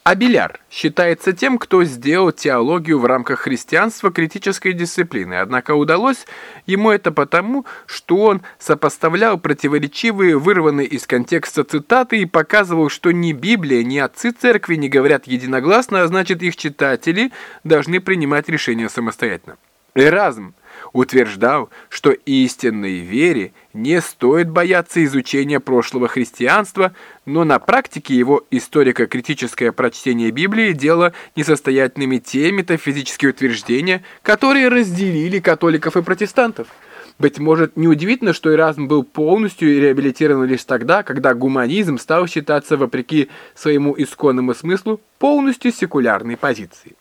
Абеляр считается тем, кто сделал теологию в рамках христианства критической дисциплиной, однако удалось ему это потому, что он сопоставлял противоречивые, вырванные из контекста цитаты и показывал, что ни Библия, ни отцы церкви не говорят единогласно, а значит их читатели должны принимать решения самостоятельно. Эразм утверждал, что истинной вере не стоит бояться изучения прошлого христианства, но на практике его историко-критическое прочтение Библии делало несостоятельными те метафизические утверждения, которые разделили католиков и протестантов. Быть может, неудивительно, что Эразм был полностью реабилитирован лишь тогда, когда гуманизм стал считаться, вопреки своему исконному смыслу, полностью секулярной позицией.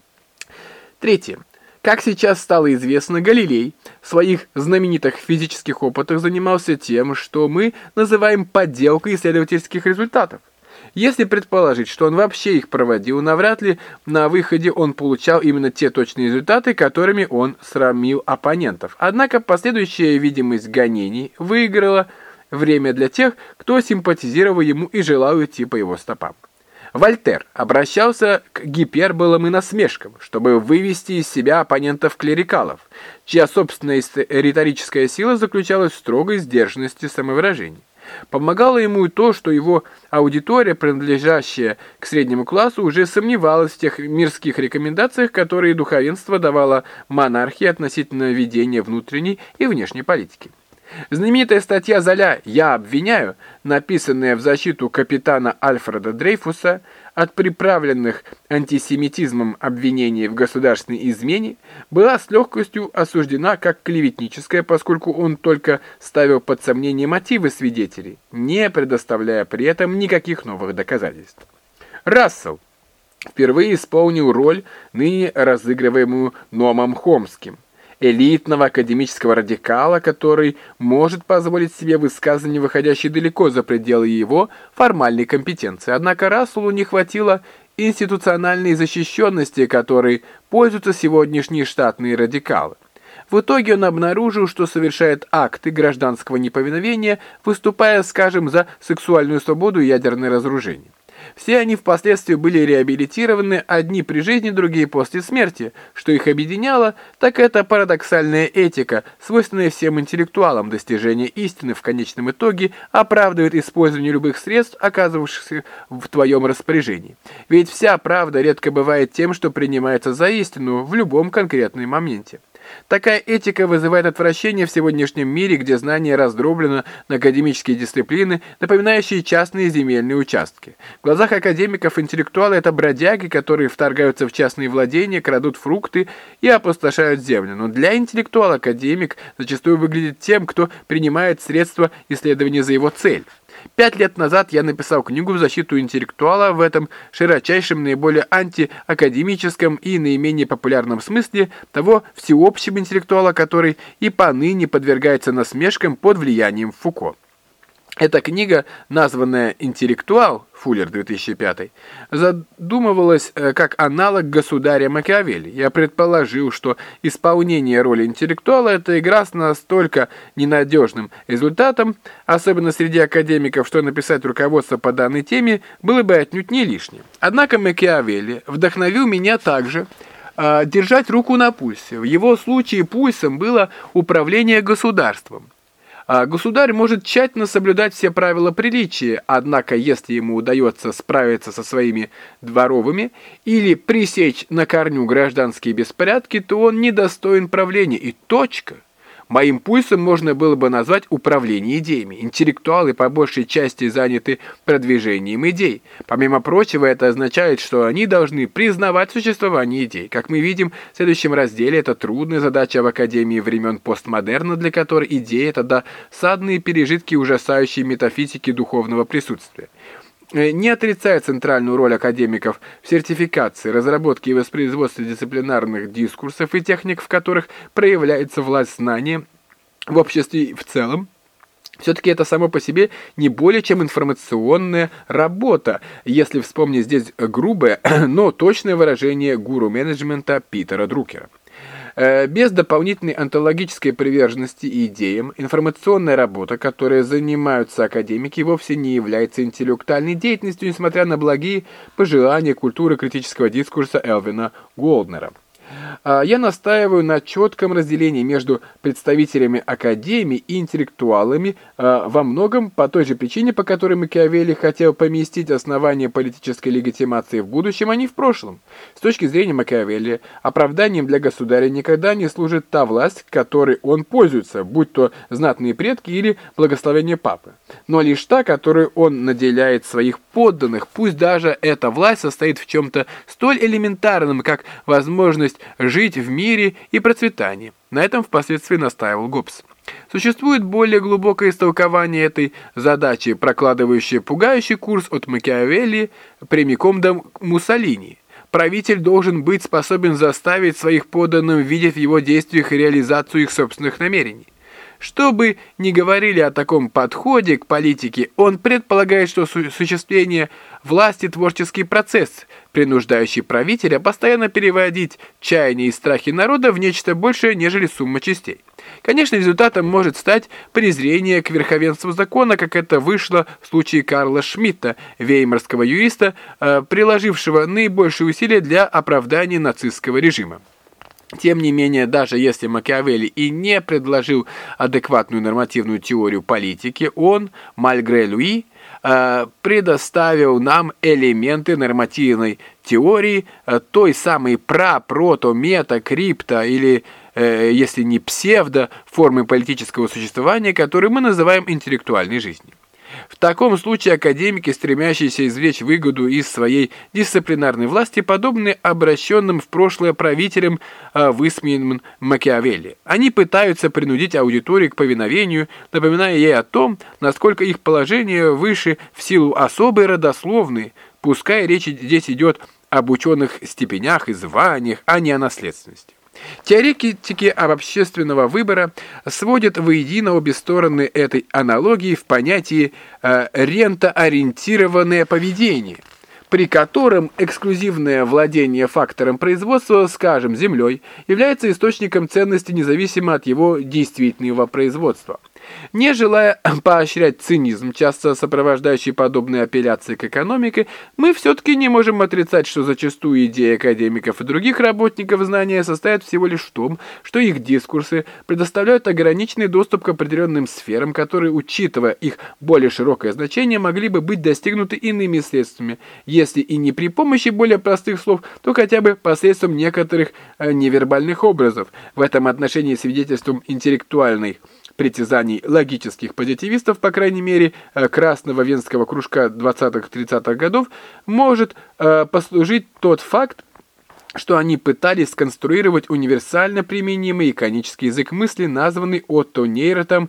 Третье. Как сейчас стало известно, Галилей в своих знаменитых физических опытах занимался тем, что мы называем подделкой исследовательских результатов. Если предположить, что он вообще их проводил, навряд ли на выходе он получал именно те точные результаты, которыми он срамил оппонентов. Однако последующая видимость гонений выиграла время для тех, кто симпатизировал ему и желал идти по его стопам. Вольтер обращался к гиперболам и насмешкам, чтобы вывести из себя оппонентов-клерикалов, чья собственная риторическая сила заключалась в строгой сдержанности самовыражений. Помогало ему и то, что его аудитория, принадлежащая к среднему классу, уже сомневалась в тех мирских рекомендациях, которые духовенство давало монархии относительно ведения внутренней и внешней политики. Знаменитая статья Золя «Я обвиняю», написанная в защиту капитана Альфреда Дрейфуса от приправленных антисемитизмом обвинений в государственной измене, была с легкостью осуждена как клеветническая, поскольку он только ставил под сомнение мотивы свидетелей, не предоставляя при этом никаких новых доказательств. Рассел впервые исполнил роль, ныне разыгрываемую Номом Хомским, элитного академического радикала, который может позволить себе высказывания, выходящие далеко за пределы его формальной компетенции. Однако Расселу не хватило институциональной защищенности, которой пользуются сегодняшние штатные радикалы. В итоге он обнаружил, что совершает акты гражданского неповиновения, выступая, скажем, за сексуальную свободу и ядерное разоружение. Все они впоследствии были реабилитированы, одни при жизни, другие после смерти. Что их объединяло, так это парадоксальная этика, свойственная всем интеллектуалам. Достижение истины в конечном итоге оправдывает использование любых средств, оказывавшихся в твоем распоряжении. Ведь вся правда редко бывает тем, что принимается за истину в любом конкретном моменте. Такая этика вызывает отвращение в сегодняшнем мире, где знание раздроблено на академические дисциплины, напоминающие частные земельные участки. В глазах академиков интеллектуалы – это бродяги, которые вторгаются в частные владения, крадут фрукты и опустошают землю. Но для интеллектуала академик зачастую выглядит тем, кто принимает средства исследования за его цель. 5 лет назад я написал книгу в защиту интеллектуала в этом широчайшем, наиболее антиакадемическом и наименее популярном смысле того всеобщего интеллектуала, который и поныне подвергается насмешкам под влиянием Фуко. Эта книга, названная «Интеллектуал», Фуллер, 2005, задумывалась как аналог «Государя Макиавелли». Я предположил, что исполнение роли интеллектуала – это игра с настолько ненадежным результатом, особенно среди академиков, что написать руководство по данной теме было бы отнюдь не лишним. Однако Макиавелли вдохновил меня также держать руку на пульсе. В его случае пульсом было управление государством. Государь может тщательно соблюдать все правила приличия, однако если ему удается справиться со своими дворовыми или пресечь на корню гражданские беспорядки, то он недостоин правления, и точка. Моим пульсом можно было бы назвать управление идеями. Интеллектуалы по большей части заняты продвижением идей. Помимо прочего, это означает, что они должны признавать существование идей. Как мы видим в следующем разделе, это трудная задача в Академии времен постмодерна, для которой идеи – это досадные пережитки ужасающей метафизики духовного присутствия. Не отрицая центральную роль академиков в сертификации, разработке и воспроизводстве дисциплинарных дискурсов и техник, в которых проявляется власть знания в обществе в целом, все-таки это само по себе не более чем информационная работа, если вспомнить здесь грубое, но точное выражение гуру менеджмента Питера Друкера. Без дополнительной онтологической приверженности идеям информационная работа, которой занимаются академики, вовсе не является интеллектуальной деятельностью, несмотря на благие пожелания культуры критического дискурса Элвина Голднера. Я настаиваю на четком разделении между представителями академии и интеллектуалами во многом по той же причине, по которой Макиавелли хотел поместить основания политической легитимации в будущем, а не в прошлом. С точки зрения Макиавелли, оправданием для государя никогда не служит та власть, которой он пользуется, будь то знатные предки или благословение папы, но лишь та, которую он наделяет своих подданных, пусть даже эта власть состоит в чем-то столь элементарном, как возможность жить в мире и процветании. На этом впоследствии настаивал Гоббс. Существует более глубокое истолкование этой задачи, прокладывающее пугающий курс от Макиавелли прямиком до Муссолини. Правитель должен быть способен заставить своих подданных видеть в его действиях реализацию их собственных намерений. Что бы ни говорили о таком подходе к политике, он предполагает, что осуществление власти – творческий процесс, принуждающий правителя постоянно переводить чаяния и страхи народа в нечто большее, нежели сумма частей. Конечно, результатом может стать презрение к верховенству закона, как это вышло в случае Карла Шмидта, веймарского юриста, приложившего наибольшие усилия для оправдания нацистского режима. Тем не менее, даже если Макиавелли и не предложил адекватную нормативную теорию политики, он, мальгре Луи, предоставил нам элементы нормативной теории, той самой прото-мета-крипто или, если не псевдо, формы политического существования, которую мы называем интеллектуальной жизнью. В таком случае академики, стремящиеся извлечь выгоду из своей дисциплинарной власти, подобны обращенным в прошлое правителям, высмеянным Макиавелли. Они пытаются принудить аудиторию к повиновению, напоминая ей о том, насколько их положение выше в силу особой родословной, пускай речь здесь идет об ученых степенях и званиях, а не о наследственности. Теоретики общественного выбора сводят воедино обе стороны этой аналогии в понятии рентоориентированное поведение, при котором эксклюзивное владение фактором производства, скажем, землей, является источником ценности независимо от его действительного производства. Не желая поощрять цинизм, часто сопровождающий подобные апелляции к экономике, мы все-таки не можем отрицать, что зачастую идеи академиков и других работников знания состоят всего лишь в том, что их дискурсы предоставляют ограниченный доступ к определенным сферам, которые, учитывая их более широкое значение, могли бы быть достигнуты иными средствами, если и не при помощи более простых слов, то хотя бы посредством некоторых невербальных образов. В этом отношении свидетельством интеллектуальной притязаний логических позитивистов, по крайней мере, красного венского кружка 20-30-х годов, может послужить тот факт, что они пытались сконструировать универсально применимый иконический язык мысли, названный Отто Нейротом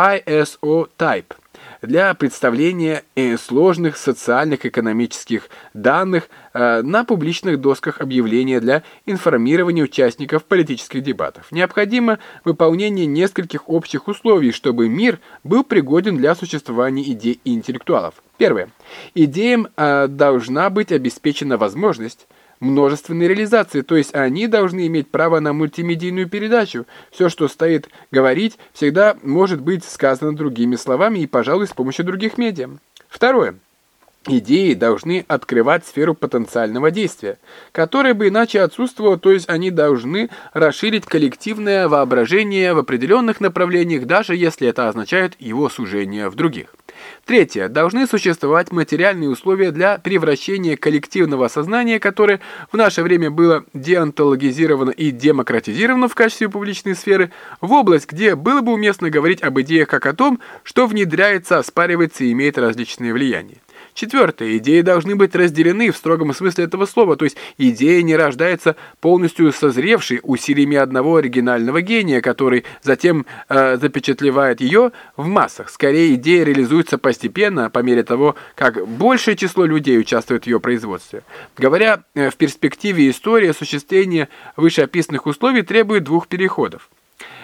ISO-type, для представления сложных социальных экономических данных на публичных досках объявления для информирования участников политических дебатов. Необходимо выполнение нескольких общих условий, чтобы мир был пригоден для существования идей и интеллектуалов. Первое. Идеям должна быть обеспечена возможность множественной реализации, то есть они должны иметь право на мультимедийную передачу. Все, что стоит говорить, всегда может быть сказано другими словами и, пожалуй, с помощью других медиа. Второе. Идеи должны открывать сферу потенциального действия, которая бы иначе отсутствовала, то есть они должны расширить коллективное воображение в определенных направлениях, даже если это означает его сужение в других. Третье. Должны существовать материальные условия для превращения коллективного сознания, которое в наше время было деонтологизировано и демократизировано в качестве публичной сферы, в область, где было бы уместно говорить об идеях как о том, что внедряется, оспаривается и имеет различные влияния. Четвертое. Идеи должны быть разделены в строгом смысле этого слова, то есть идея не рождается полностью созревшей усилиями одного оригинального гения, который затем запечатлевает ее в массах. Скорее, идея реализуется постепенно, по мере того, как большее число людей участвует в ее производстве. Говоря в перспективе истории, осуществление вышеописанных условий требует двух переходов.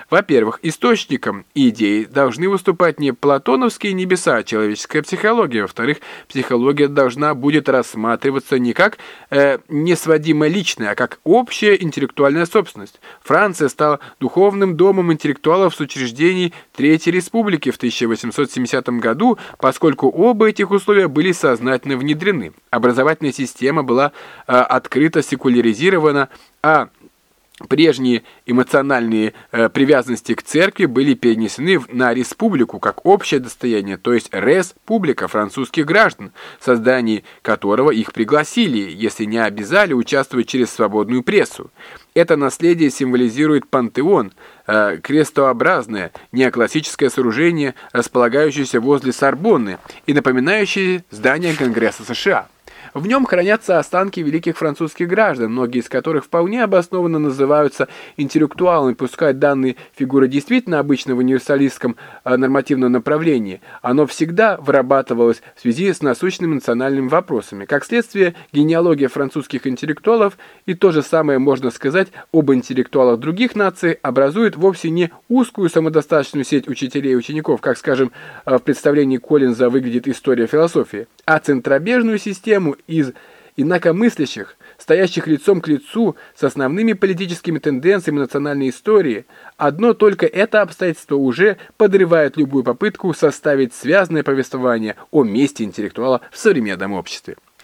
Во-первых, источником идей должны выступать не платоновские небеса, а человеческая психология. Во-вторых, психология должна будет рассматриваться не как несводимо личная, а как общая интеллектуальная собственность. Франция стала духовным домом интеллектуалов с учреждений Третьей Республики в 1870 году, поскольку оба этих условия были сознательно внедрены. Образовательная система была открыто секуляризирована, а прежние эмоциональные привязанности к церкви были перенесены на республику как общее достояние, то есть «рес публика» французских граждан, в создании которого их пригласили, если не обязали участвовать через свободную прессу. Это наследие символизирует пантеон, крестообразное неоклассическое сооружение, располагающееся возле Сорбонны и напоминающее здание Конгресса США. В нем хранятся останки великих французских граждан, многие из которых вполне обоснованно называются интеллектуалами, пускай данные фигуры действительно обычно в универсалистском нормативном направлении. Оно всегда вырабатывалось в связи с насущными национальными вопросами. Как следствие, генеалогия французских интеллектуалов, и то же самое можно сказать об интеллектуалах других наций, образует вовсе не узкую самодостаточную сеть учителей и учеников, как, скажем, в представлении Коллинза выглядит история философии, а центробежную систему из инакомыслящих, стоящих лицом к лицу с основными политическими тенденциями национальной истории. Одно только это обстоятельство уже подрывает любую попытку составить связанное повествование о месте интеллектуала в современном обществе.